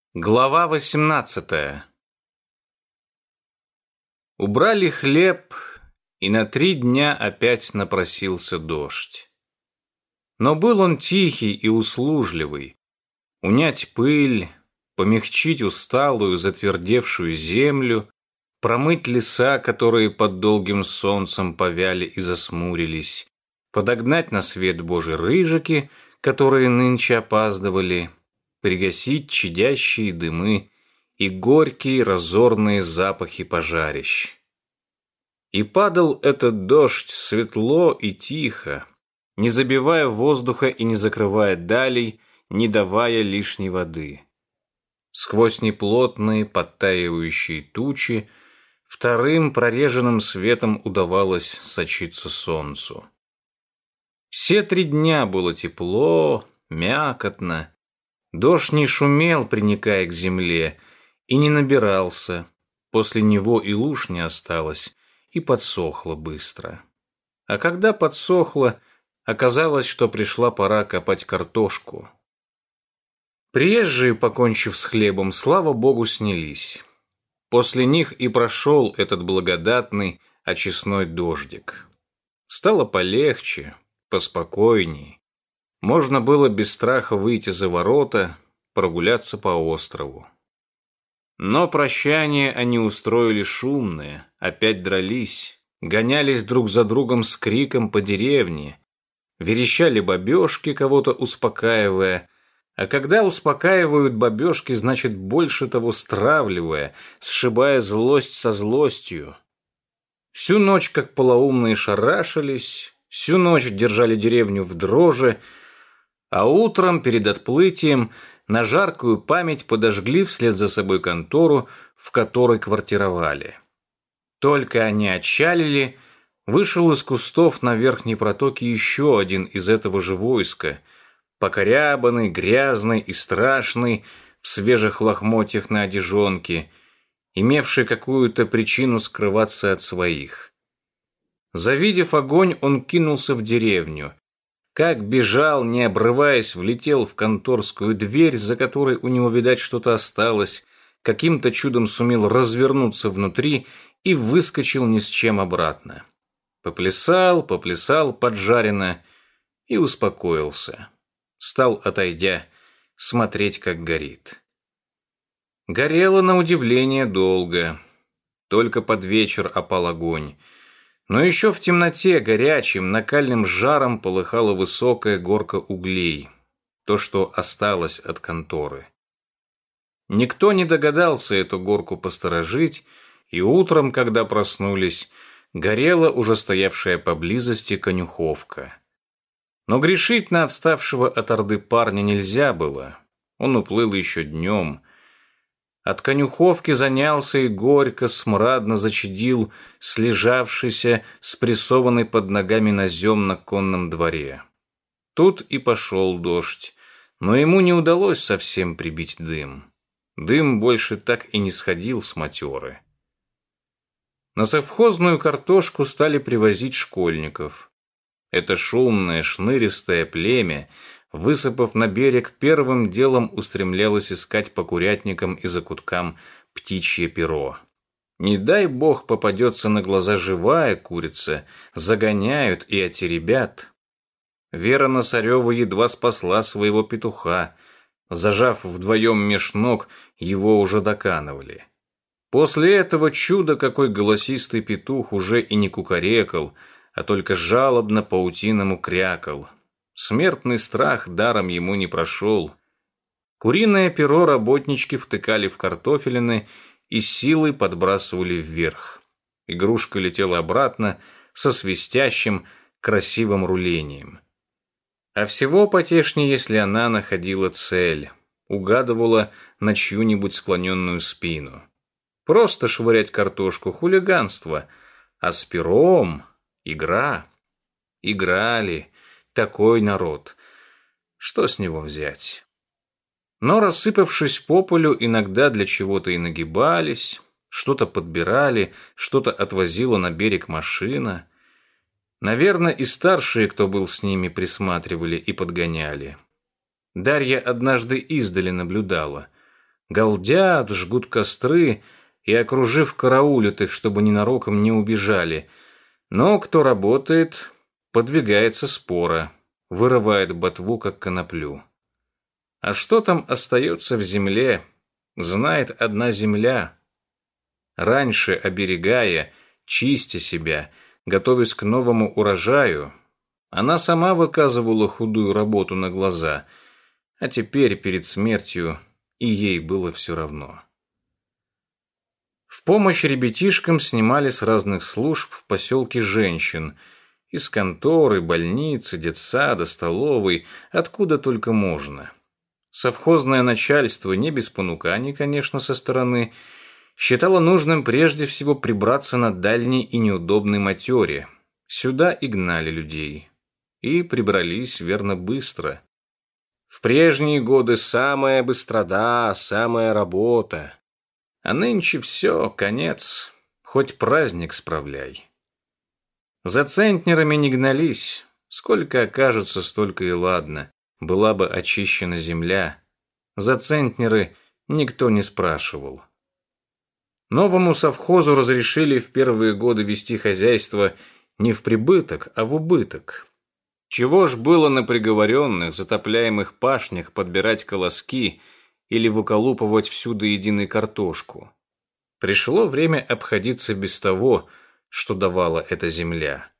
Глава 18. Убрали хлеб, и на 3 дня опять напросился дождь. Но был он тихий и услужливый. Унять пыль, помягчить усталую, затвердевшую землю, промыть леса, которые под долгим солнцем повяли и засмурились, подогнать на свет Божий рыжики, которые нынче опаздывали, пригасить чадящие дымы и горькие разорные запахи пожарищ. И падал этот дождь светло и тихо, не забивая воздуха и не закрывая далей, не давая лишней воды. Сквозь неплотные подтаивающие тучи вторым прореженным светом удавалось сочиться солнцу. Все 3 дня было тепло, мякотно. Дождь не шумел, приникая к земле, и не набирался. После него и луж не осталось, и подсохло быстро. А когда подсохло, оказалось, что пришла пора копать картошку. Приезжие, покончив с хлебом, слава Богу, снялись. После них и прошел этот благодатный очистной дождик. Стало полегче, поспокойней. Можно было без страха выйти за ворота, прогуляться по острову. Но прощание они устроили шумное, опять дрались, гонялись друг за другом с криком по деревне, верещали бабёшки, кого-то успокаивая, а когда успокаивают бабёшки, значит больше того стравливая, сшибая злость со злостью. Всю ночь, как полоумные, шарашились, всю ночь держали деревню в дрожи, а утром, перед отплытием, на жаркую память подожгли вслед за собой контору, в которой квартировали. Только они отчалили, вышел из кустов на верхней протоке еще один из этого же войска, покорябанный, грязный и страшный, в свежих лохмотьях на одежонке, имевший какую-то причину скрываться от своих. Завидев огонь, он кинулся в деревню. Как бежал, не обрываясь, влетел в конторскую дверь, за которой у него, видать, что-то осталось, каким-то чудом сумел развернуться внутри и выскочил ни с чем обратно. Поплясал поджарено и успокоился. Стал, отойдя, смотреть, как горит. Горело на удивление долго. Только под вечер опал огонь. Но еще в темноте горячим, накальным жаром полыхала высокая горка углей, то, что осталось от конторы. Никто не догадался эту горку посторожить, и утром, когда проснулись, горела уже стоявшая поблизости конюховка. Но грешить на отставшего от орды парня нельзя было, он уплыл еще днем. От конюховки занялся и горько, смрадно зачадил слежавшийся, спрессованный под ногами назем на конном дворе. Тут и пошел дождь, но ему не удалось совсем прибить дым. Дым больше так и не сходил с матеры. На совхозную картошку стали привозить школьников. Это шумное, шныристое племя, высыпав на берег, первым делом устремлялось искать по курятникам и закуткам птичье перо. Не дай бог попадется на глаза живая курица, загоняют и отеребят. Вера Носарева едва спасла своего петуха. Зажав вдвоем меж ног, его уже доканывали. После этого чуда какой голосистый петух уже и не кукарекал, а только жалобно паутиному крякал. Смертный страх даром ему не прошел. Куриное перо работнички втыкали в картофелины и силой подбрасывали вверх. Игрушка летела обратно со свистящим, красивым рулением. А всего потешнее, если она находила цель, угадывала на чью-нибудь склоненную спину. Просто швырять картошку — хулиганство, а с пером — игра. Играли. Такой народ. Что с него взять? Но, рассыпавшись по полю, иногда для чего-то и нагибались, что-то подбирали, что-то отвозила на берег машина. Наверное, и старшие, кто был с ними, присматривали и подгоняли. Дарья однажды издали наблюдала. Галдят, жгут костры и, окружив, караулят их, чтобы ненароком не убежали. Но кто работает, подвигается спора, вырывает ботву, как коноплю. А что там остается в земле, знает одна земля. Раньше, оберегая, чистя себя, готовясь к новому урожаю, она сама выказывала худую работу на глаза, а теперь перед смертью и ей было все равно. В помощь ребятишкам снимали с разных служб в поселке женщин, из конторы, больницы, детсада, столовой, откуда только можно. Совхозное начальство, не без понуканий, конечно, со стороны, считало нужным прежде всего прибраться на дальней и неудобной матере. Сюда и гнали людей. И прибрались, верно, быстро. В прежние годы самая быстрота, самая работа. А нынче все, конец, хоть праздник справляй. За центнерами не гнались, сколько окажется, столько и ладно. Была бы очищена земля. За центнеры никто не спрашивал. Новому совхозу разрешили в первые годы вести хозяйство не в прибыток, а в убыток. Чего ж было на приговоренных, затопляемых пашнях подбирать колоски или выколупывать всю до единой картошку? Пришло время обходиться без того, что давала эта земля.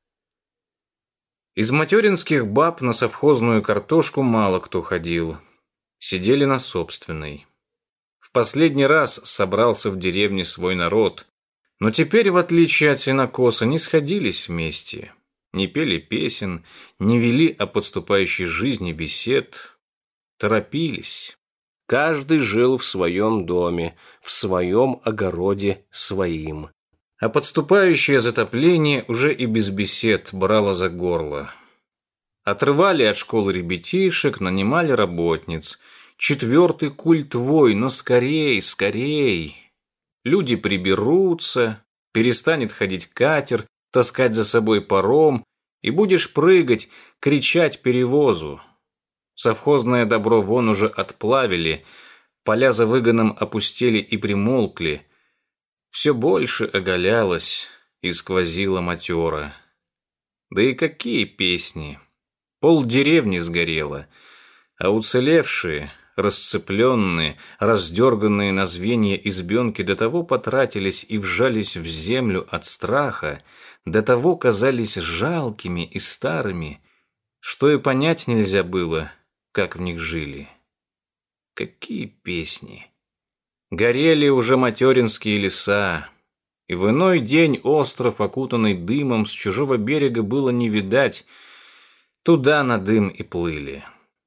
Из материнских баб на совхозную картошку мало кто ходил. Сидели на собственной. В последний раз собрался в деревне свой народ, но теперь, в отличие от сенокоса, не сходились вместе, не пели песен, не вели о подступающей жизни бесед, торопились. Каждый жил в своем доме, в своем огороде своим. А подступающее затопление уже и без бесед брало за горло. Отрывали от школы ребятишек, нанимали работниц. Четвертый культ вой, но скорей, скорей. Люди приберутся, перестанет ходить катер, таскать за собой паром, и будешь прыгать, кричать перевозу. Совхозное добро вон уже отплавили, поля за выгоном опустели и примолкли. Все больше оголялось и сквозила матера. Да и какие песни! Полдеревни сгорело, а уцелевшие, расцепленные, раздерганные на звенья избенки до того потратились и вжались в землю от страха, до того казались жалкими и старыми, что и понять нельзя было, как в них жили. Какие песни! Горели уже материнские леса, и в иной день остров, окутанный дымом, с чужого берега было не видать, туда на дым и плыли.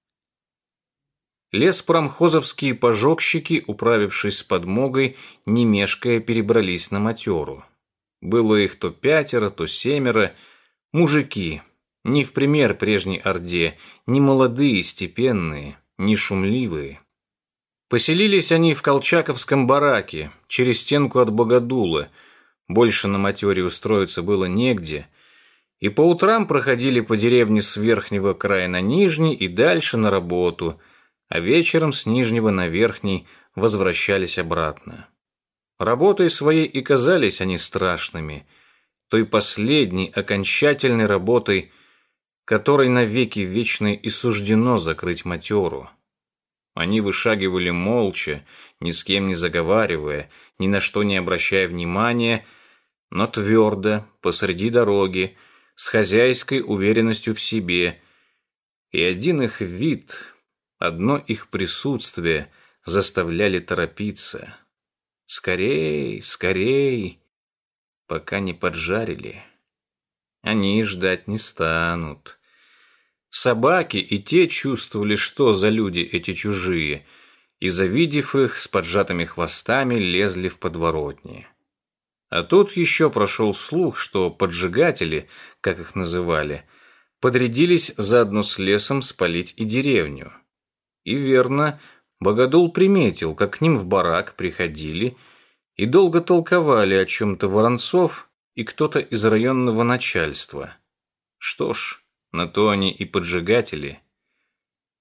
Леспромхозовские пожогщики, управившись с подмогой, не мешкая перебрались на матеру. Было их то 5, то 7, мужики, не в пример прежней орде, не молодые, степенные, не шумливые. Поселились они в колчаковском бараке, через стенку от Богодула, больше на матере устроиться было негде, и по утрам проходили по деревне с верхнего края на нижний и дальше на работу, а вечером с нижнего на верхний возвращались обратно. Работой своей и казались они страшными, той последней, окончательной работой, которой навеки вечной и суждено закрыть матеру. Они вышагивали молча, ни с кем не заговаривая, ни на что не обращая внимания, но твердо, посреди дороги, с хозяйской уверенностью в себе, и один их вид, одно их присутствие заставляли торопиться. Скорей, скорей, пока не поджарили. Они ждать не станут. Собаки и те чувствовали, что за люди эти чужие, и, завидев их, с поджатыми хвостами лезли в подворотни. А тут еще прошел слух, что поджигатели, как их называли, подрядились заодно с лесом спалить и деревню. И верно, Богодул приметил, как к ним в барак приходили и долго толковали о чем-то Воронцов и кто-то из районного начальства. Что ж, на то они и поджигатели.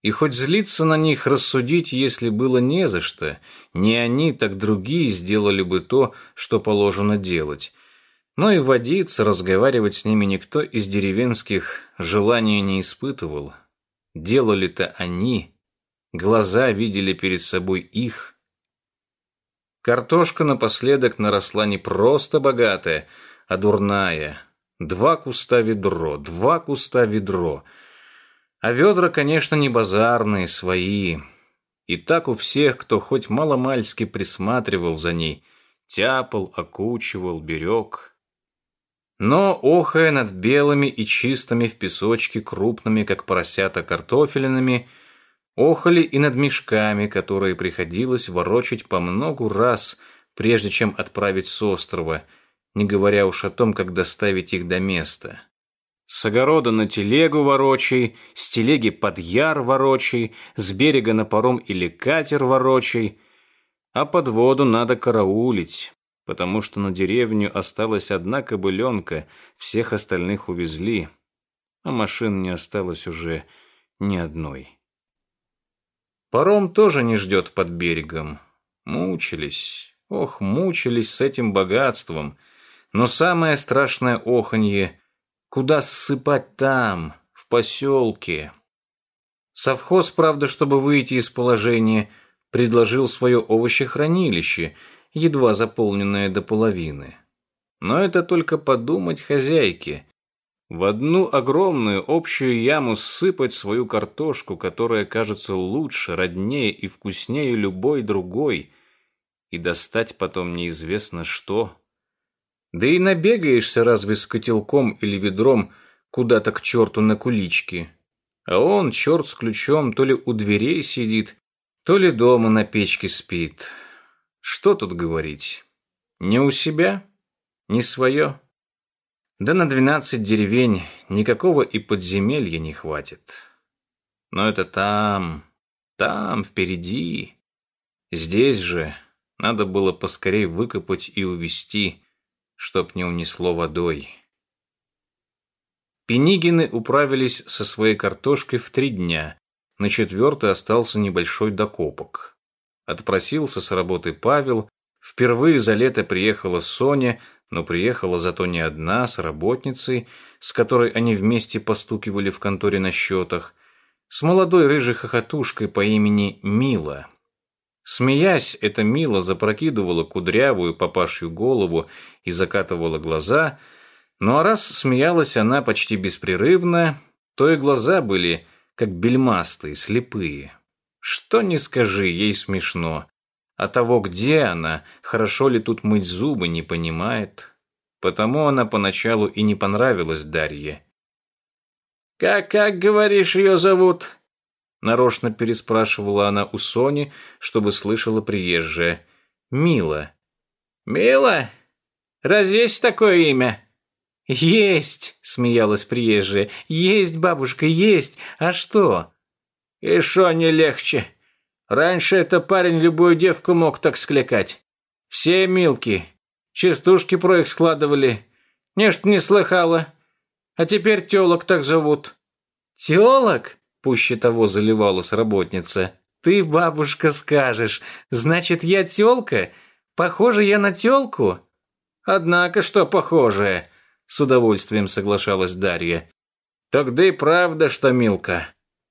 И хоть злиться на них, рассудить, если было не за что, не они, так другие сделали бы то, что положено делать. Но и водиться, разговаривать с ними никто из деревенских желания не испытывал. Делали-то они, глаза видели перед собой их. Картошка напоследок наросла не просто богатая, а дурная. 2 куста ведро, 2 куста ведро. А ведра, конечно, не базарные, свои. И так у всех, кто хоть маломальски присматривал за ней, тяпал, окучивал, берег. Но, охая над белыми и чистыми в песочке крупными, как поросята, картофелинами, охали и над мешками, которые приходилось ворочать по многу раз, прежде чем отправить с острова, не говоря уж о том, как доставить их до места. С огорода на телегу ворочай, с телеги под яр ворочай, с берега на паром или катер ворочай, а под воду надо караулить, потому что на деревню осталась одна кобыленка, всех остальных увезли, а машин не осталось уже ни одной. Паром тоже не ждет под берегом. Мучились, мучились с этим богатством, но самое страшное оханье — куда ссыпать там, в поселке? Совхоз, правда, чтобы выйти из положения, предложил свое овощехранилище, едва заполненное до половины. Но это только подумать хозяйке. В одну огромную общую яму ссыпать свою картошку, которая кажется лучше, роднее и вкуснее любой другой, и достать потом неизвестно что. Да и набегаешься разве с котелком или ведром куда-то к черту на кулички. А он, черт с ключом, то ли у дверей сидит, то ли дома на печке спит. Что тут говорить? Не у себя? Не свое? Да на 12 деревень никакого и подземелья не хватит. Но это там впереди. Здесь же надо было поскорей выкопать и увезти, чтоб не унесло водой. Пенигины управились со своей картошкой в 3 дня. На 4-й остался небольшой докопок. Отпросился с работы Павел. Впервые за лето приехала Соня, но приехала зато не одна, с работницей, с которой они вместе постукивали в конторе на счетах, с молодой рыжей хохотушкой по имени Мила. Смеясь, эта Мила запрокидывала кудрявую папашью голову и закатывала глаза, ну а раз смеялась она почти беспрерывно, то и глаза были как бельмастые, слепые. Что ни скажи, ей смешно. А того, где она, хорошо ли тут мыть зубы, не понимает. Потому она поначалу и не понравилась Дарье. «Как, говоришь, ее зовут?» Нарочно переспрашивала она у Сони, чтобы слышала приезжая. «Мила». «Мила? Разве есть такое имя?» «Есть!» — смеялась приезжая. «Есть, бабушка, есть! А что?» «И шо не легче? Раньше это парень любую девку мог так скликать. Все Милки. Частушки про их складывали. Нечто не слыхала. А теперь тёлок так зовут». «Тёлок?» — пуще того заливалась работница. «Ты, бабушка, скажешь. Значит, я тёлка? Похожа я на тёлку?» «Однако, что похожее?» — с удовольствием соглашалась Дарья. «Тогда и правда, что Милка».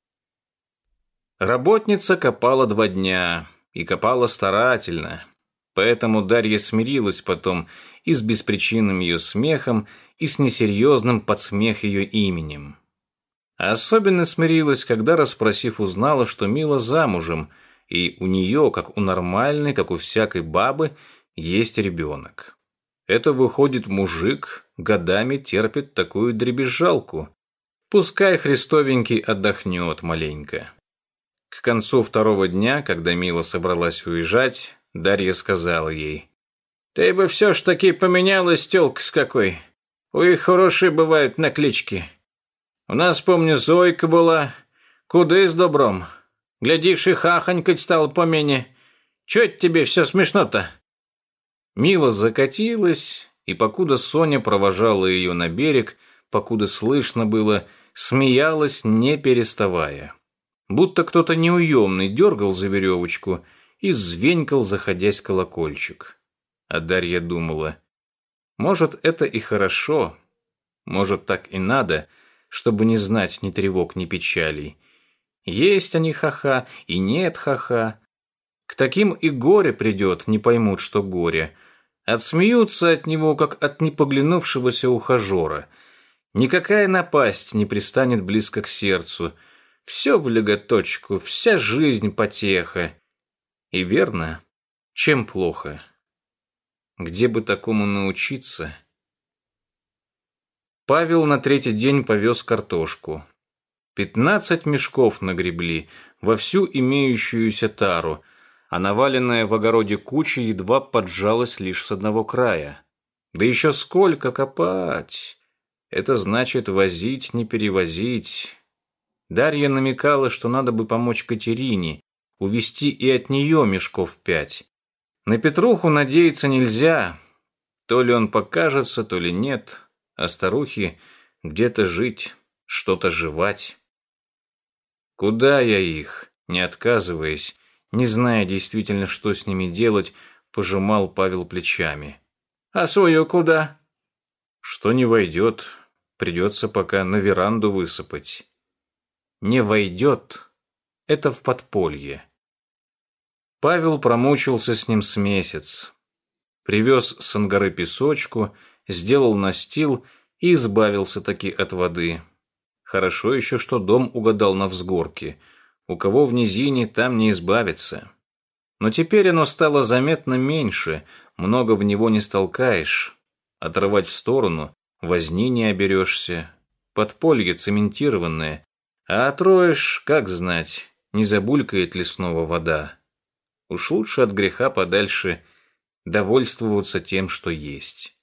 Работница копала 2 дня, и копала старательно. Поэтому Дарья смирилась потом и с беспричинным ее смехом, и с несерьезным под смех ее именем. А особенно смирилась, когда, расспросив, узнала, что Мила замужем, и у нее, как у нормальной, как у всякой бабы, есть ребенок. Это, выходит, мужик годами терпит такую дребезжалку. Пускай Христовенький отдохнет маленько. К концу 2-го дня, когда Мила собралась уезжать, Дарья сказала ей: «Ты бы все ж таки поменялась, тёлка с какой. У их хорошие бывают наклички. У нас, помню, Зойка была, куды с добром. Глядишь, и хахонькать стало помене. Чё это тебе все смешно-то?» Мила закатилась, и покуда Соня провожала ее на берег, покуда слышно было, смеялась, не переставая. Будто кто-то неуемный дергал за веревочку и звенькал, заходясь колокольчик. А Дарья думала, может, это и хорошо, может, так и надо, чтобы не знать ни тревог, ни печалей. Есть они ха-ха и нет ха-ха. К таким и горе придет, не поймут, что горе. Отсмеются от него, как от непоглянувшегося ухажера. Никакая напасть не пристанет близко к сердцу. Все в леготочку, вся жизнь потеха. И верно, чем плохо? Где бы такому научиться? Павел на третий день повез картошку. 15 мешков нагребли во всю имеющуюся тару, а наваленная в огороде куча едва поджалась лишь с одного края. Да еще сколько копать! Это значит возить, не перевозить. Дарья намекала, что надо бы помочь Катерине, увезти и от нее мешков 5. На Петруху надеяться нельзя. То ли он покажется, то ли нет, а старухе где-то жить, что-то жевать. Куда я их, не отказываясь, не зная действительно, что с ними делать, пожимал Павел плечами. А свое куда? Что не войдет, придется пока на веранду высыпать. Не войдет — это в подполье. Павел промучился с ним с месяц. Привез с Ангары песочку, сделал настил и избавился таки от воды. Хорошо еще, что дом угадал на взгорке. У кого в низине, там не избавиться. Но теперь оно стало заметно меньше, много в него не столкаешь. Отрывать в сторону возни не оберешься. Подполье цементированное, а отроешь, как знать, не забулькает ли снова вода. Уж лучше от греха подальше довольствоваться тем, что есть.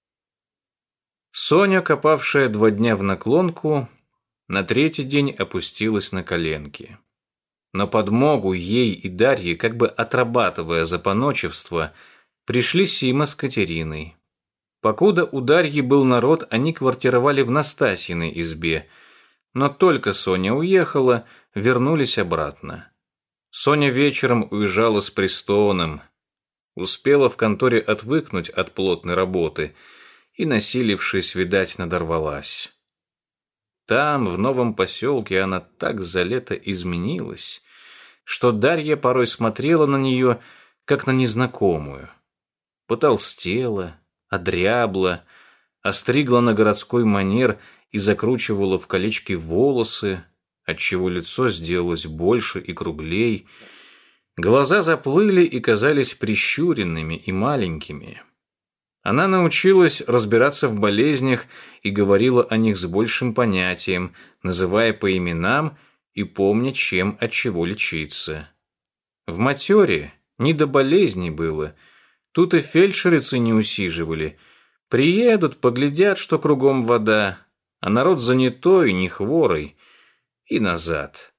Соня, копавшая 2 дня в наклонку, на третий день опустилась на коленки. На подмогу ей и Дарье, как бы отрабатывая за поночевство, пришли Сима с Катериной. Покуда у Дарьи был народ, они квартировали в Настасьиной избе, но только Соня уехала, вернулись обратно. Соня вечером уезжала с Престоном, успела в конторе отвыкнуть от плотной работы и, насилившись, видать, надорвалась. Там, в новом поселке, она так за лето изменилась, что Дарья порой смотрела на нее, как на незнакомую. Потолстела, одрябла, остригла на городской манер и закручивала в колечки волосы, отчего лицо сделалось больше и круглей. Глаза заплыли и казались прищуренными и маленькими. Она научилась разбираться в болезнях и говорила о них с большим понятием, называя по именам и помня, чем от чего лечиться. В матере не до болезней было, тут и фельдшерицы не усиживали. Приедут, поглядят, что кругом вода, а народ занятой, не хворый, и назад.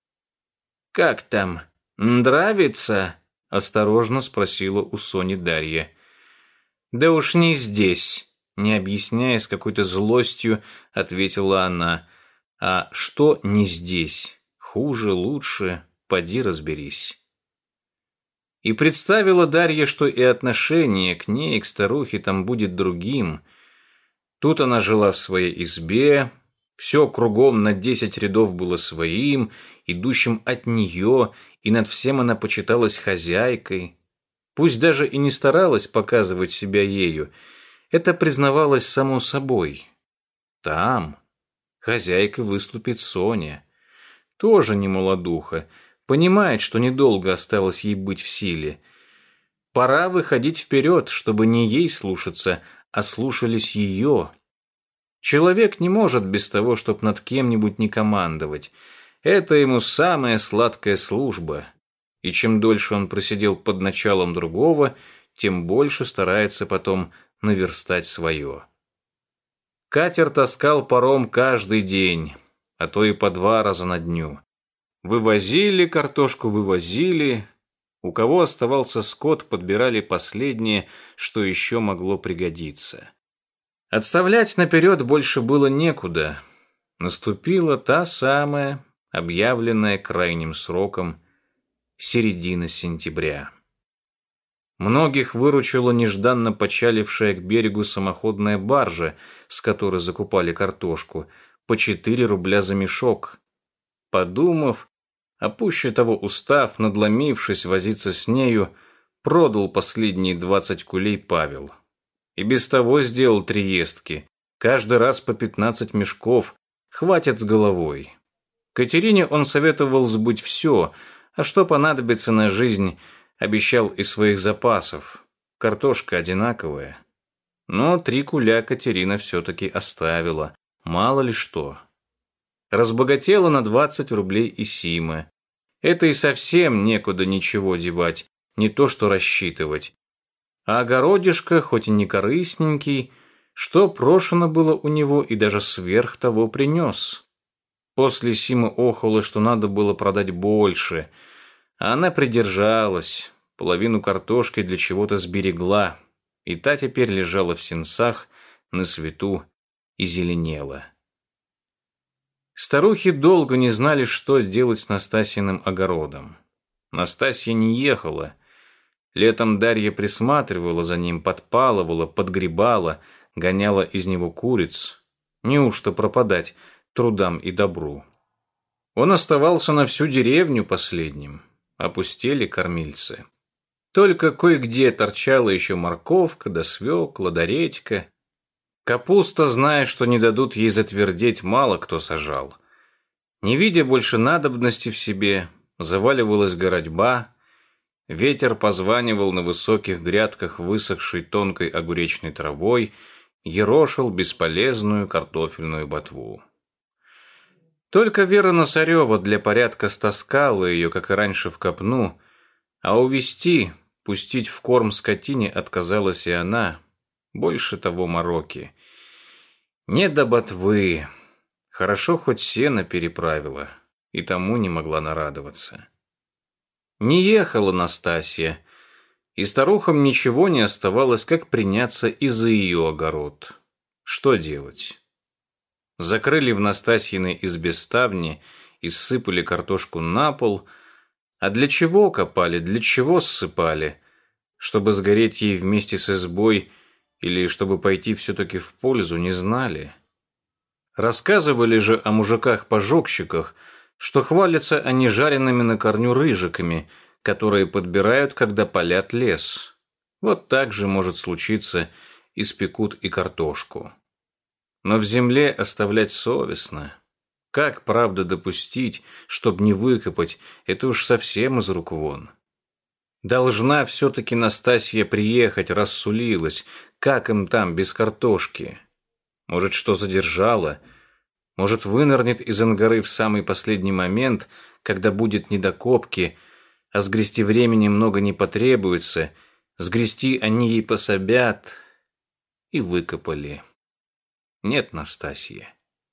«Как там, нравится?» – осторожно спросила у Сони Дарья. «Да уж не здесь», – не объясняя с какой-то злостью, ответила она. «А что не здесь? Хуже, лучше, поди разберись». И представила Дарья, что и отношение к ней, к старухе, там будет другим. Тут она жила в своей избе, все кругом на 10 рядов было своим, идущим от нее, и над всем она почиталась хозяйкой. Пусть даже и не старалась показывать себя ею, это признавалось само собой. Там хозяйкой выступит Соня. Тоже не молодуха, понимает, что недолго осталось ей быть в силе. Пора выходить вперед, чтобы не ей слушаться, а слушались ее. Человек не может без того, чтоб над кем-нибудь не командовать. Это ему самая сладкая служба. И чем дольше он просидел под началом другого, тем больше старается потом наверстать свое. Катер таскал паром каждый день, а то и по 2 раза на дню. Вывозили картошку, вывозили. У кого оставался скот, подбирали последнее, что еще могло пригодиться. Отставлять наперед больше было некуда. Наступила та самая объявленная крайним сроком середина сентября. Многих выручила нежданно почалившая к берегу самоходная баржа, с которой закупали картошку, по 4 рубля за мешок. Подумав, а пуще того устав, надломившись возиться с нею, продал последние 20 кулей Павел. И без того сделал 3 ездки, каждый раз по 15 мешков, хватит с головой. Катерине он советовал сбыть все, а что понадобится на жизнь, обещал из своих запасов. Картошка одинаковая. Но 3 куля Катерина все-таки оставила, мало ли что. Разбогатела на 20 рублей и Сима. Это и совсем некуда ничего девать, не то что рассчитывать. А огородишко, хоть и не корыстненький, что прошено было у него и даже сверх того принес. После Сима охала, что надо было продать больше, а она придержалась, половину картошки для чего-то сберегла, и та теперь лежала в сенцах на свету и зеленела. Старухи долго не знали, что делать с Настасьиным огородом. Настасья не ехала. Летом Дарья присматривала за ним, подпалывала, подгребала, гоняла из него куриц. Неужто пропадать трудам и добру? Он оставался на всю деревню последним. Опустели кормильцы. Только кое-где торчала еще морковка, да свекла, да редька. Капуста, зная, что не дадут ей затвердеть, мало кто сажал. Не видя больше надобности в себе, заваливалась городьба, ветер позванивал на высоких грядках высохшей тонкой огуречной травой, ерошил бесполезную картофельную ботву. Только Вера Носарева для порядка стаскала ее, как и раньше, в копну, а увести, пустить в корм скотине отказалась и она. Больше того мороки. Не до ботвы. Хорошо хоть сено переправила, и тому не могла нарадоваться. Не ехала Настасья, и старухам ничего не оставалось, как приняться и за ее огород. Что делать? Закрыли в Настасьиной избе ставни и ссыпали картошку на пол. А для чего копали, для чего ссыпали? Чтобы сгореть ей вместе с избой или чтобы пойти все-таки в пользу, не знали. Рассказывали же о мужиках-пожогщиках, что хвалятся они жареными на корню рыжиками, которые подбирают, когда палят лес. Вот так же может случиться, испекут и картошку. Но в земле оставлять совестно. Как, правда, допустить, чтоб не выкопать, это уж совсем из рук вон. Должна все-таки Настасья приехать, рассулилась. Как им там без картошки? Может, что задержала? Может, вынырнет из ангары в самый последний момент, когда будет недокопки, а сгрести времени много не потребуется, сгрести они ей пособят. И выкопали. Нет Настасьи.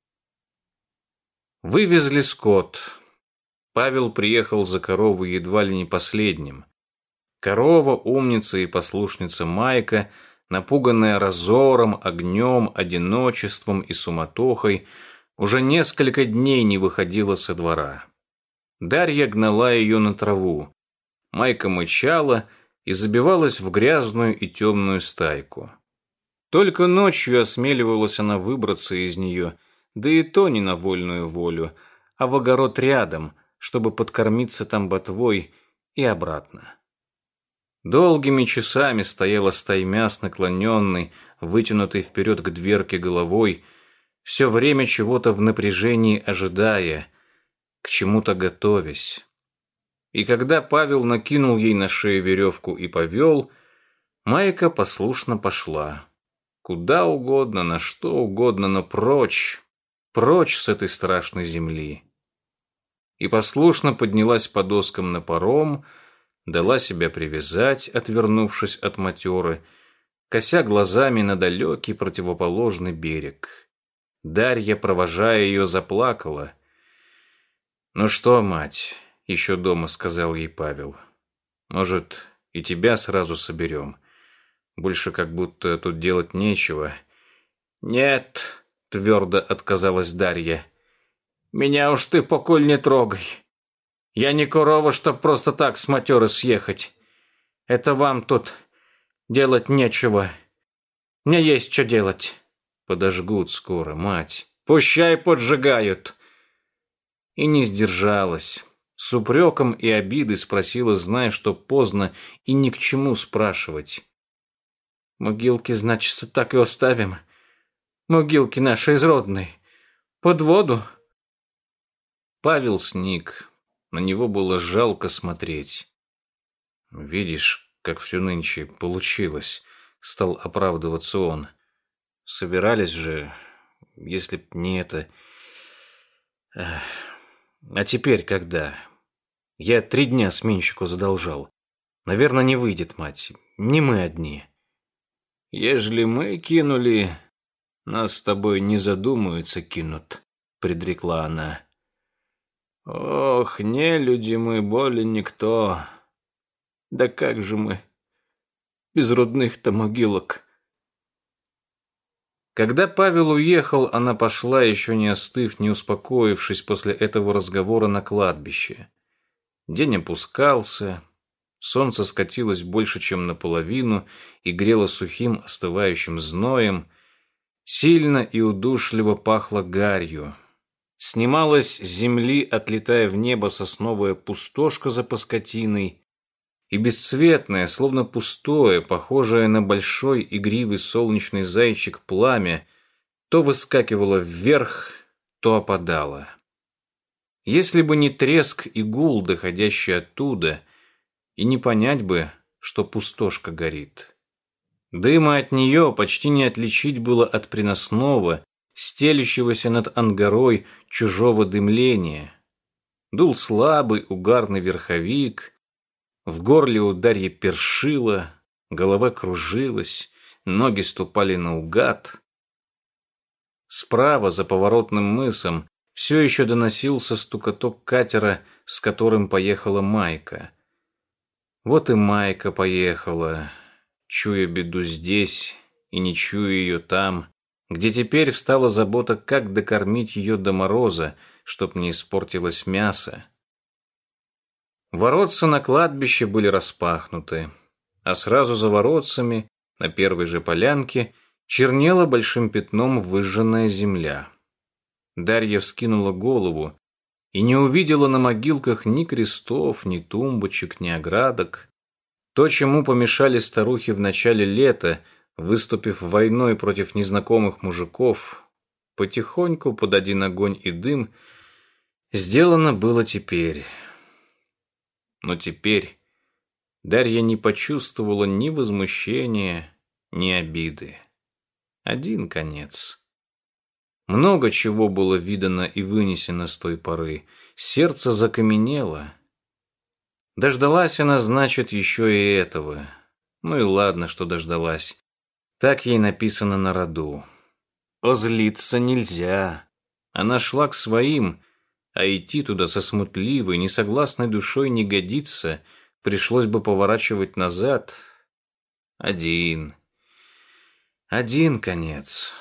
Вывезли скот. Павел приехал за корову едва ли не последним. Корова, умница и послушница Майка, напуганная разором, огнем, одиночеством и суматохой, уже несколько дней не выходила со двора. Дарья гнала ее на траву. Майка мычала и забивалась в грязную и темную стайку. Только ночью осмеливалась она выбраться из нее, да и то не на вольную волю, а в огород рядом, чтобы подкормиться там ботвой и обратно. Долгими часами стояла стаймя с наклоненной, вытянутой вперед к дверке головой, все время чего-то в напряжении ожидая, к чему-то готовясь. И когда Павел накинул ей на шею веревку и повел, Майка послушно пошла. Куда угодно, на что угодно, но прочь, прочь с этой страшной земли. И послушно поднялась по доскам на паром, дала себя привязать, отвернувшись от матеры, кося глазами на далекий противоположный берег. Дарья, провожая ее, заплакала. «Ну что, мать?» — еще дома сказал ей Павел. «Может, и тебя сразу соберем? Больше как будто тут делать нечего». «Нет», — твердо отказалась Дарья. Меня уж ты покуль не трогай. Я не корова, чтоб просто так с матеры съехать. Это вам тут делать нечего. Мне есть что делать. Подожгут скоро, мать. Пущай поджигают. И не сдержалась. С упреком и обидой спросила, зная, что поздно и ни к чему спрашивать. Могилки, значит, так и оставим. Могилки наши изродные. Под воду. Павел сник. На него было жалко смотреть. Видишь, как все нынче получилось, стал оправдываться он. Собирались же, если б не это... А теперь когда? Я 3 дня сменщику задолжал. Наверное, не выйдет, мать. Не мы одни. Ежели мы кинули, нас с тобой не задумаются кинут, предрекла она. Ох, не люди мы, более никто. Да как же мы без родных-то могилок? Когда Павел уехал, она пошла, еще не остыв, не успокоившись после этого разговора на кладбище. День опускался, солнце скатилось больше, чем наполовину, и грело сухим остывающим зноем. Сильно и удушливо пахло гарью. Снималась с земли, отлетая в небо, сосновая пустошка за паскотиной, и бесцветное, словно пустое, похожее на большой игривый солнечный зайчик пламя, то выскакивало вверх, то опадало. Если бы не треск и гул, доходящий оттуда, и не понять бы, что пустошка горит. Дыма от нее почти не отличить было от приносного, стелющегося над ангарой чужого дымления. Дул слабый угарный верховик, в горле у Дарьи першило, голова кружилась, ноги ступали наугад. Справа, за поворотным мысом, все еще доносился стукоток катера, с которым поехала Майка. Вот и Майка поехала, чуя беду здесь и не чуя ее там, где теперь встала забота, как докормить ее до мороза, чтоб не испортилось мясо. Воротца на кладбище были распахнуты, а сразу за воротцами, на первой же полянке, чернела большим пятном выжженная земля. Дарья вскинула голову и не увидела на могилках ни крестов, ни тумбочек, ни оградок. То, чему помешали старухи в начале лета, выступив войной против незнакомых мужиков, потихоньку под один огонь и дым, сделано было теперь. Но теперь Дарья не почувствовала ни возмущения, ни обиды. Один конец. Много чего было видано и вынесено с той поры. Сердце закаменело. Дождалась она, значит, еще и этого. Ну и ладно, что дождалась. Так ей написано на роду. Озлиться нельзя. Она шла к своим, а идти туда со смутливой, несогласной душой не годится, пришлось бы поворачивать назад. Один конец.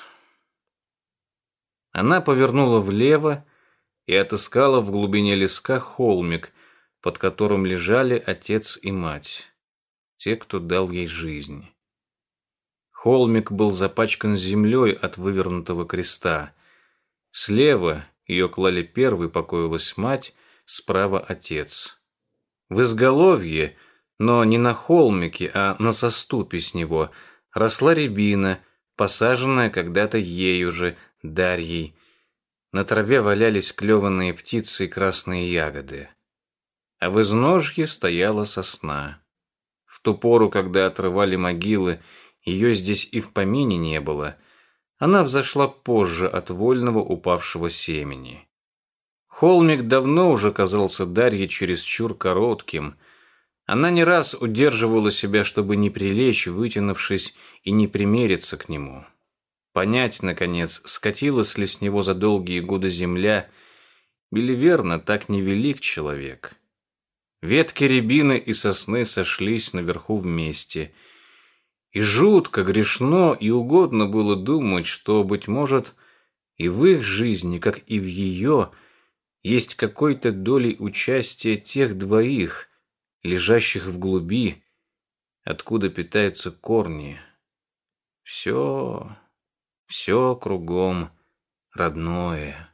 Она повернула влево и отыскала в глубине леска холмик, под которым лежали отец и мать, те, кто дал ей жизнь. Холмик был запачкан землей от вывернутого креста. Слева ее клали первой, покоилась мать, справа отец. В изголовье, но не на холмике, а на соступе с него, росла рябина, посаженная когда-то ею же, Дарьей. На траве валялись клеванные птицы и красные ягоды. А в изножье стояла сосна. В ту пору, когда отрывали могилы, ее здесь и в помине не было. Она взошла позже от вольного упавшего семени. Холмик давно уже казался Дарье чересчур коротким. Она не раз удерживала себя, чтобы не прилечь, вытянувшись, и не примериться к нему. Понять, наконец, скатилась ли с него за долгие годы земля, или верно, так невелик человек. Ветки рябины и сосны сошлись наверху вместе. И жутко, грешно и угодно было думать, что, быть может, и в их жизни, как и в ее, есть какой-то долей участия тех двоих, лежащих в глуби, откуда питаются корни. Все кругом родное.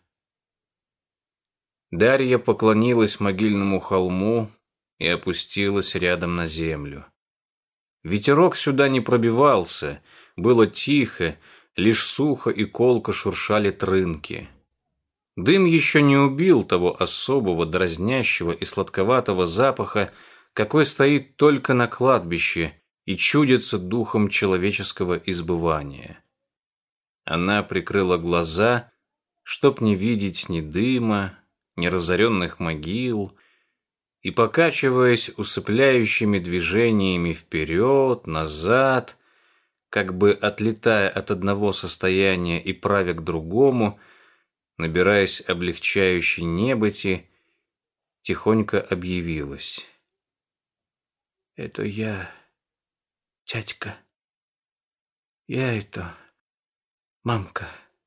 Дарья поклонилась могильному холму и опустилась рядом на землю. Ветерок сюда не пробивался, было тихо, лишь сухо и колко шуршали трынки. Дым еще не убил того особого, дразнящего и сладковатого запаха, какой стоит только на кладбище и чудится духом человеческого избывания. Она прикрыла глаза, чтоб не видеть ни дыма, ни разоренных могил, и, покачиваясь усыпляющими движениями вперед, назад, как бы отлетая от одного состояния и правя к другому, набираясь облегчающей небыти, тихонько объявилась. «Это я, тятька. Я это, мамка».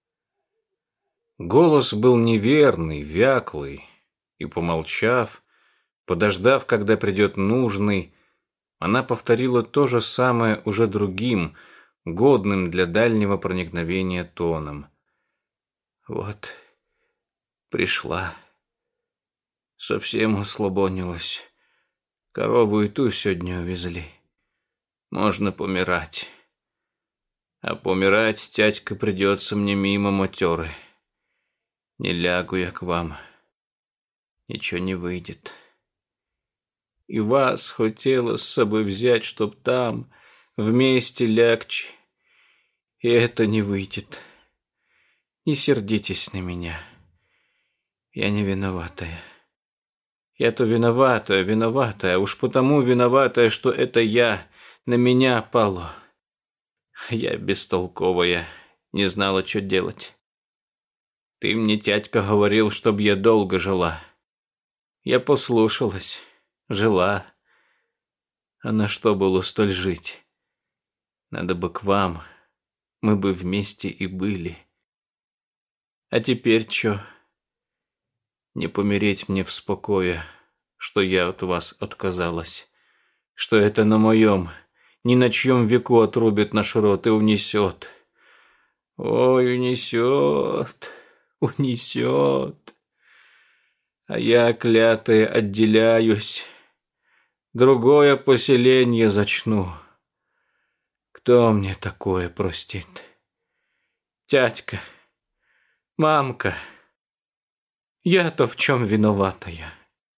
Голос был неверный, вяклый, и, помолчав, подождав, когда придет нужный, она повторила то же самое уже другим, годным для дальнего проникновения тоном. «Вот, пришла. Совсем ослабонилась. Корову и ту сегодня увезли. Можно помирать. А помирать, тятька, придется мне мимо матеры. Не лягу я к вам. Ничего не выйдет. И вас хотела с собой взять, чтоб там вместе лягче. И это не выйдет. Не сердитесь на меня. Я не виноватая. Я-то виноватая, уж потому виноватая, что это я, на меня пало. Я бестолковая, не знала, что делать. Ты мне, тятька, говорил, чтоб я долго жила. Я послушалась, жила. А на что было столь жить? Надо бы к вам, мы бы вместе и были. А теперь чё? Не помереть мне в спокое, что я от вас отказалась, что это на моем, ни на чьем веку отрубит наш род и унесет. Ой, унесет, унесет. А я, клятая, отделяюсь, другое поселение зачну. Кто мне такое простит? Тятька, мамка, я-то в чем виноватая?»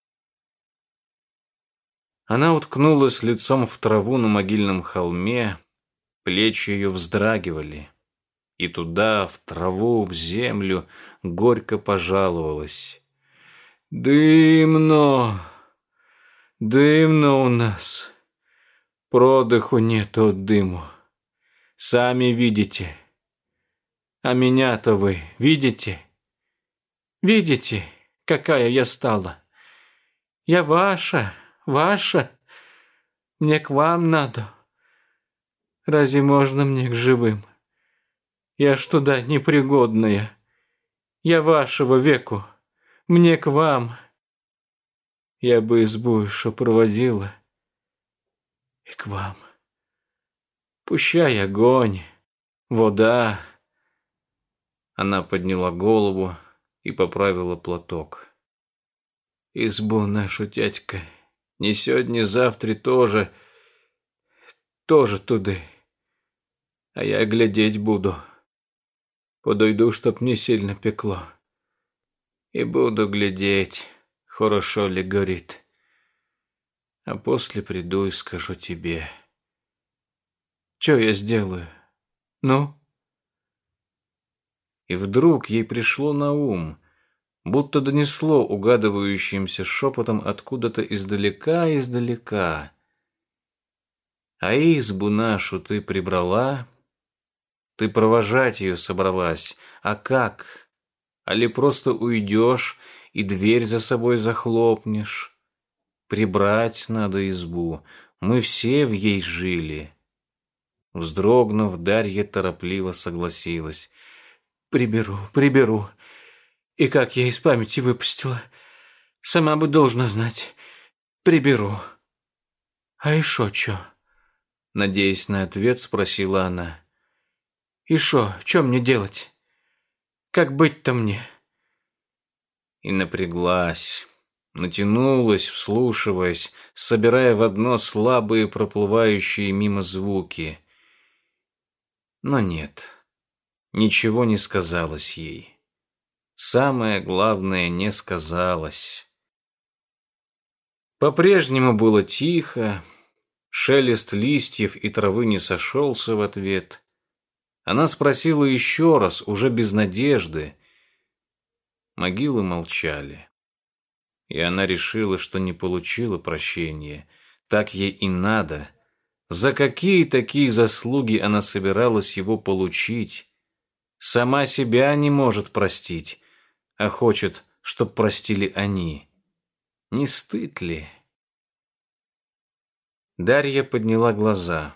Она уткнулась лицом в траву на могильном холме, плечи ее вздрагивали, и туда, в траву, в землю, горько пожаловалась. «Дымно, дымно у нас, продыху нет от дыму, сами видите. А меня-то вы видите? Видите, какая я стала? Я ваша, ваша. Мне к вам надо. Разве можно мне к живым? Я ж туда непригодная. Я вашего веку. Мне к вам. Я бы избу еще проводила. И к вам. Пущай огонь, вода». Она подняла голову и поправила платок. «Избу нашу, тятька, не сегодня, завтра тоже туды. А я глядеть буду. Подойду, чтоб не сильно пекло. И буду глядеть, хорошо ли горит. А после приду и скажу тебе. Что я сделаю? Ну?» И вдруг ей пришло на ум, будто донесло угадывающимся шепотом откуда-то издалека. «А избу нашу ты прибрала? Ты провожать ее собралась, а как? Али просто уйдешь и дверь за собой захлопнешь? Прибрать надо избу, мы все в ей жили». Вздрогнув, Дарья торопливо согласилась. «Приберу. И как я из памяти выпустила. Сама бы должна знать. Приберу. А еще что? Надеясь на ответ, спросила она. И что мне делать? Как быть-то мне? И напряглась, натянулась, вслушиваясь, собирая в одно слабые проплывающие мимо звуки. Но нет, ничего не сказалось ей. Самое главное не сказалось. По-прежнему было тихо, шелест листьев и травы не сошелся в ответ. Она спросила еще раз, уже без надежды. Могилы молчали. И она решила, что не получила прощения. Так ей и надо. За какие такие заслуги она собиралась его получить? Сама себя не может простить, а хочет, чтоб простили они. Не стыд ли? Дарья подняла глаза.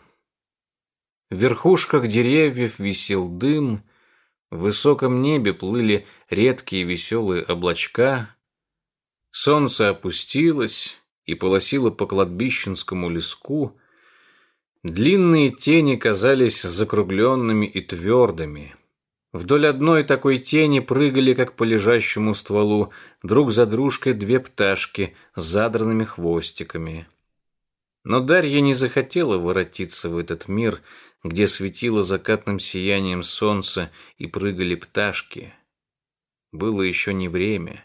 В верхушках деревьев висел дым, в высоком небе плыли редкие веселые облачка. Солнце опустилось и полосило по кладбищенскому леску. Длинные тени казались закругленными и твердыми. Вдоль одной такой тени прыгали, как по лежащему стволу, друг за дружкой две пташки с задранными хвостиками. Но Дарья не захотела воротиться в этот мир, где светило закатным сиянием солнце и прыгали пташки. Было еще не время.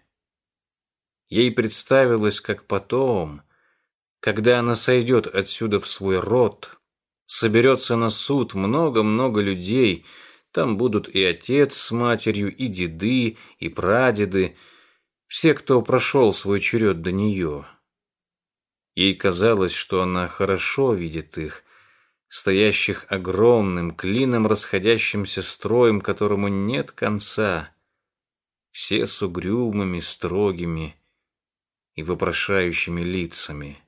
Ей представилось, как потом, когда она сойдет отсюда в свой род, соберется на суд много-много людей, там будут и отец с матерью, и деды, и прадеды, все, кто прошел свой черед до нее. Ей казалось, что она хорошо видит их, стоящих огромным, клином расходящимся строем, которому нет конца, все с угрюмыми, строгими и вопрошающими лицами.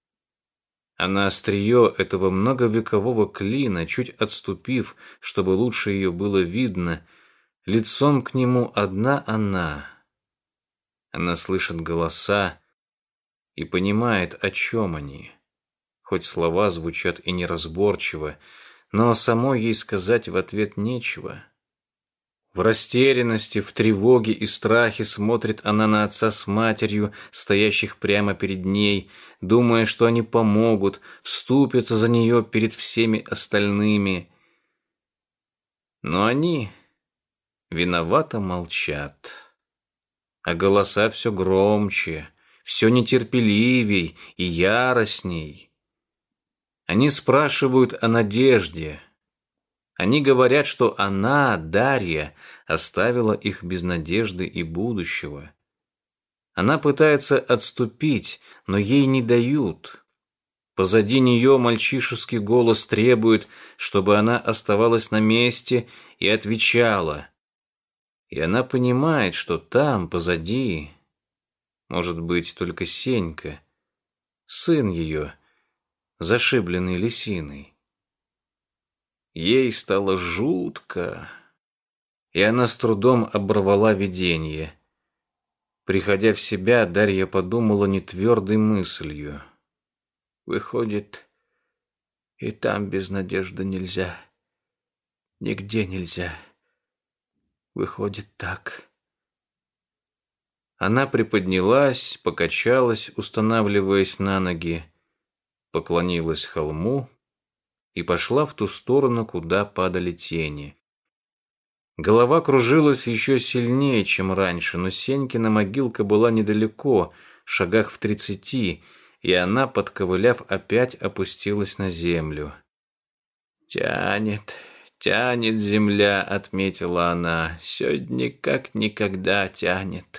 А на острие этого многовекового клина, чуть отступив, чтобы лучше ее было видно, лицом к нему одна она. Она слышит голоса и понимает, о чем они. Хоть слова звучат и неразборчиво, но самой ей сказать в ответ нечего. В растерянности, в тревоге и страхе смотрит она на отца с матерью, стоящих прямо перед ней, думая, что они помогут, вступятся за нее перед всеми остальными. Но они виновато молчат. А голоса все громче, все нетерпеливей и яростней. Они спрашивают о надежде. Они говорят, что она, Дарья, оставила их без надежды и будущего. Она пытается отступить, но ей не дают. Позади нее мальчишеский голос требует, чтобы она оставалась на месте и отвечала. И она понимает, что там, позади, может быть только Сенька, сын ее, зашибленный лисиной. Ей стало жутко, и она с трудом оборвала видение. Приходя в себя, Дарья подумала нетвердой мыслью. Выходит, и там без надежды нельзя. Нигде нельзя. Выходит так. Она приподнялась, покачалась, устанавливаясь на ноги, поклонилась холму и пошла в ту сторону, куда падали тени. Голова кружилась еще сильнее, чем раньше, но Сенькина могилка была недалеко, шагах в 30, и она, подковыляв, опять опустилась на землю. «Тянет, тянет земля», — отметила она, — «сегодня как никогда тянет».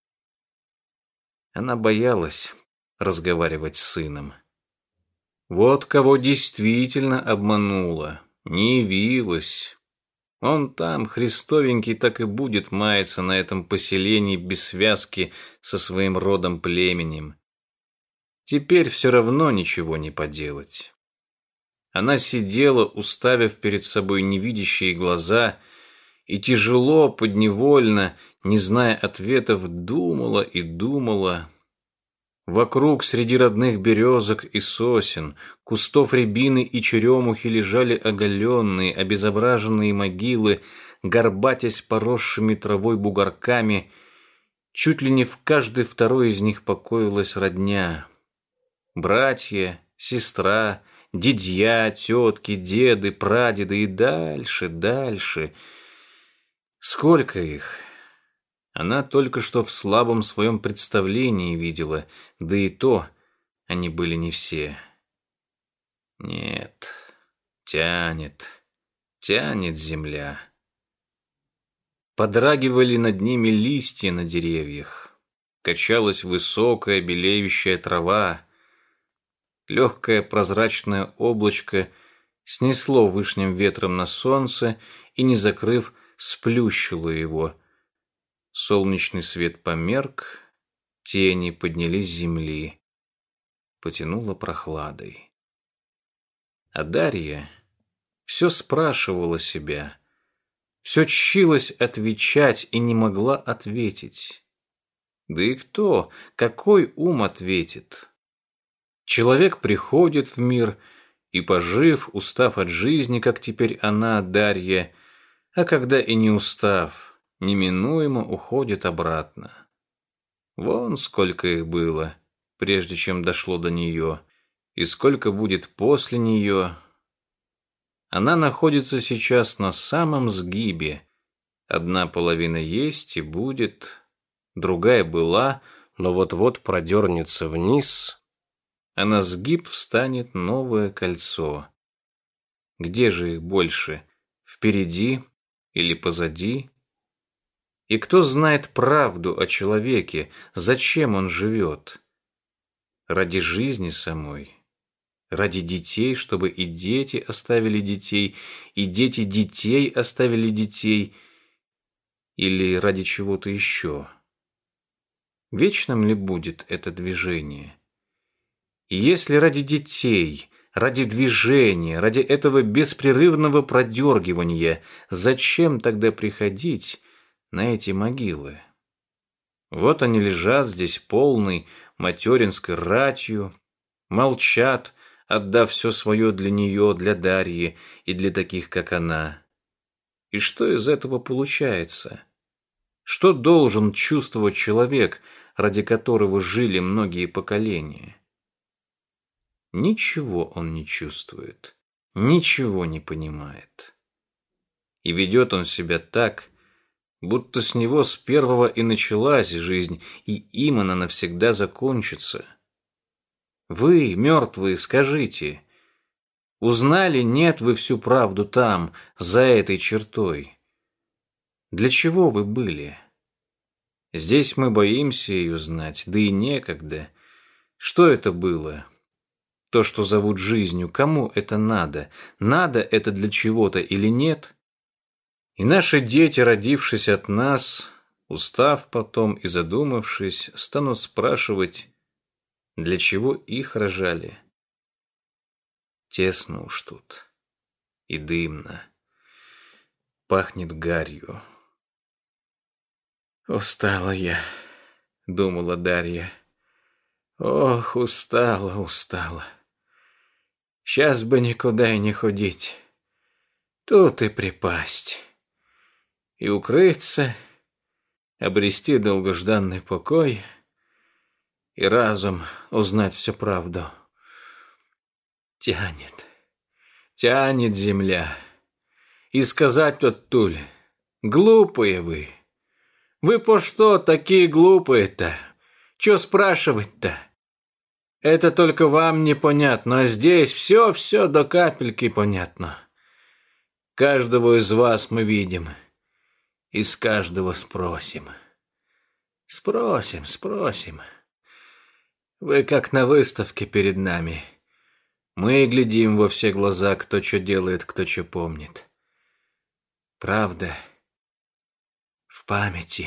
Она боялась разговаривать с сыном. Вот кого действительно обманула, не явилась. Он там, христовенький, так и будет маяться на этом поселении без связки со своим родом-племенем. Теперь все равно ничего не поделать. Она сидела, уставив перед собой невидящие глаза, и тяжело, подневольно, не зная ответов, думала и думала. Вокруг среди родных березок и сосен, кустов рябины и черемухи лежали оголенные, обезображенные могилы, горбатясь поросшими травой бугорками. Чуть ли не в каждой второй из них покоилась родня. Братья, сестра, дядья, тетки, деды, прадеды и дальше, дальше. Сколько их? Она только что в слабом своем представлении видела, да и то они были не все. Нет, тянет, тянет земля. Подрагивали над ними листья на деревьях. Качалась высокая белеющая трава. Легкое прозрачное облачко снесло вышним ветром на солнце и, не закрыв, сплющило его. Солнечный свет померк, тени поднялись с земли, потянуло прохладой. А Дарья все спрашивала себя, все тщилась отвечать и не могла ответить. Да и кто, какой ум ответит? Человек приходит в мир и, пожив, устав от жизни, как теперь она, Дарья, а когда и не устав, неминуемо уходит обратно. Вон сколько их было, прежде чем дошло до нее, и сколько будет после нее. Она находится сейчас на самом сгибе. Одна половина есть и будет, другая была, но вот-вот продернется вниз, а на сгиб встанет новое кольцо. Где же их больше, впереди или позади? И кто знает правду о человеке, зачем он живет? Ради жизни самой, ради детей, чтобы и дети оставили детей, и дети детей оставили детей, или ради чего-то еще? Вечным ли будет это движение? И если ради детей, ради движения, ради этого беспрерывного продергивания, зачем тогда приходить на эти могилы? Вот они лежат здесь полной материнской ратью, молчат, отдав все свое для нее, для Дарьи и для таких, как она. И что из этого получается? Что должен чувствовать человек, ради которого жили многие поколения? Ничего он не чувствует, ничего не понимает. И ведет он себя так, будто с него с первого и началась жизнь, и им она навсегда закончится. Вы, мертвые, скажите, узнали, нет, вы всю правду там, за этой чертой? Для чего вы были? Здесь мы боимся ее знать, да и некогда. Что это было? То, что зовут жизнью, кому это надо? Надо это для чего-то или нет? И наши дети, родившись от нас, устав потом и задумавшись, станут спрашивать, для чего их рожали. Тесно уж тут и дымно, пахнет гарью. «Устала я», — думала Дарья. «Ох, устала, устала. Сейчас бы никуда и не ходить, тут и припасть, и укрыться, обрести долгожданный покой и разум узнать всю правду. Тянет, тянет земля. И сказать оттуль, глупые вы. Вы по что такие глупые-то? Чё спрашивать-то? Это только вам непонятно, а здесь все до капельки понятно. Каждого из вас мы видим, и с каждого спросим. Спросим. Вы как на выставке перед нами. Мы глядим во все глаза, кто что делает, кто что помнит. Правда в памяти».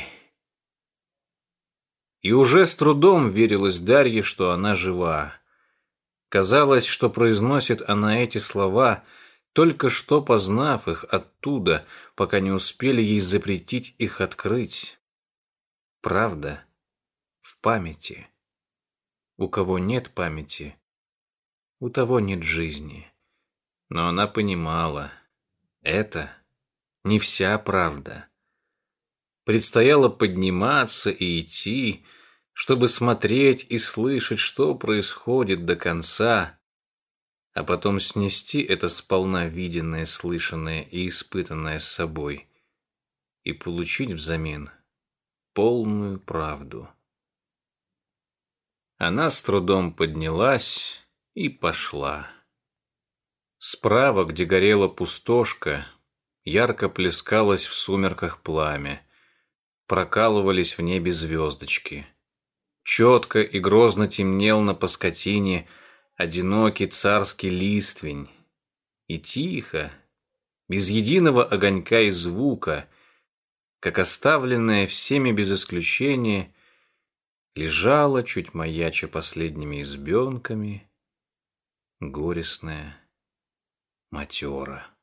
И уже с трудом верилось Дарье, что она жива. Казалось, что произносит она эти слова только что познав их оттуда, пока не успели ей запретить их открыть. Правда в памяти. У кого нет памяти, у того нет жизни. Но она понимала, это не вся правда. Предстояло подниматься и идти, чтобы смотреть и слышать, что происходит до конца, а потом снести это сполна виденное, слышанное и испытанное с собой и получить взамен полную правду. Она с трудом поднялась и пошла. Справа, где горела пустошка, ярко плескалось в сумерках пламя, прокалывались в небе звездочки. Четко и грозно темнел на паскотине одинокий царский листвень. И тихо, без единого огонька и звука, как оставленная всеми без исключения, лежала, чуть маяча последними избенками, горестная матера.